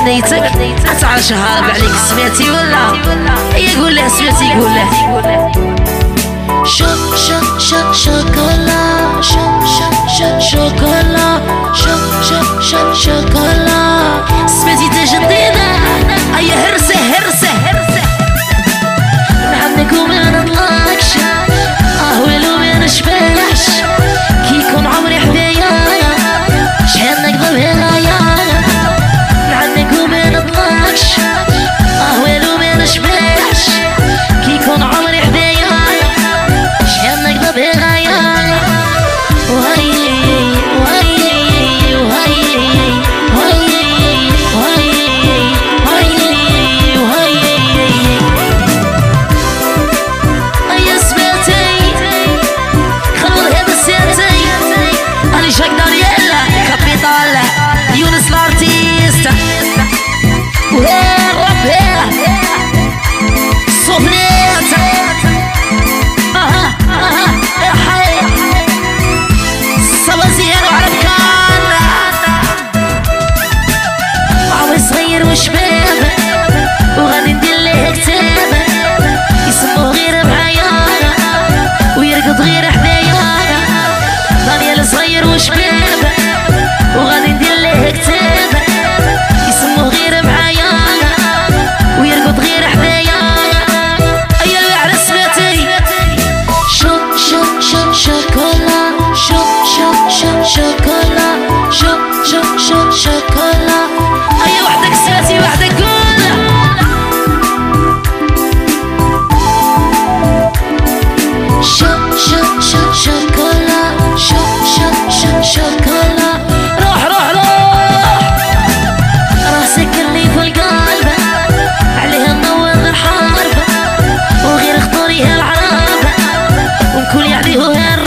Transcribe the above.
وديتك اتعرش هارب عليك سمعتي ولا يقول له سمعتي يقول له شوكولا شوكولا شوكولا سمعتي تا جديدة اي هرسة نحب وما نطلقش ولو ما نشبعش كي يكون عمري حدايا شحال نقدر بهايا نحب وما نطلقش ولو ما نشبعش كي يكون عمري حدايا شحال نقدر بهايا شباب وغادي ندير ليه كتاب يسموه غير معايا ويرقد غير حدايا دانيال صغير وشباب وغادي ندير ليه كتاب يسموه غير معايا ويرقد غير حدايا ايا على سمعتي شوكولا شوكولا شوكولا ايا وحدك ساتي وحدك قول شوكولا شوكولا روح راسك اللي في القلب عليها نور الحرب وغير خطوريها العرب ونكون عليه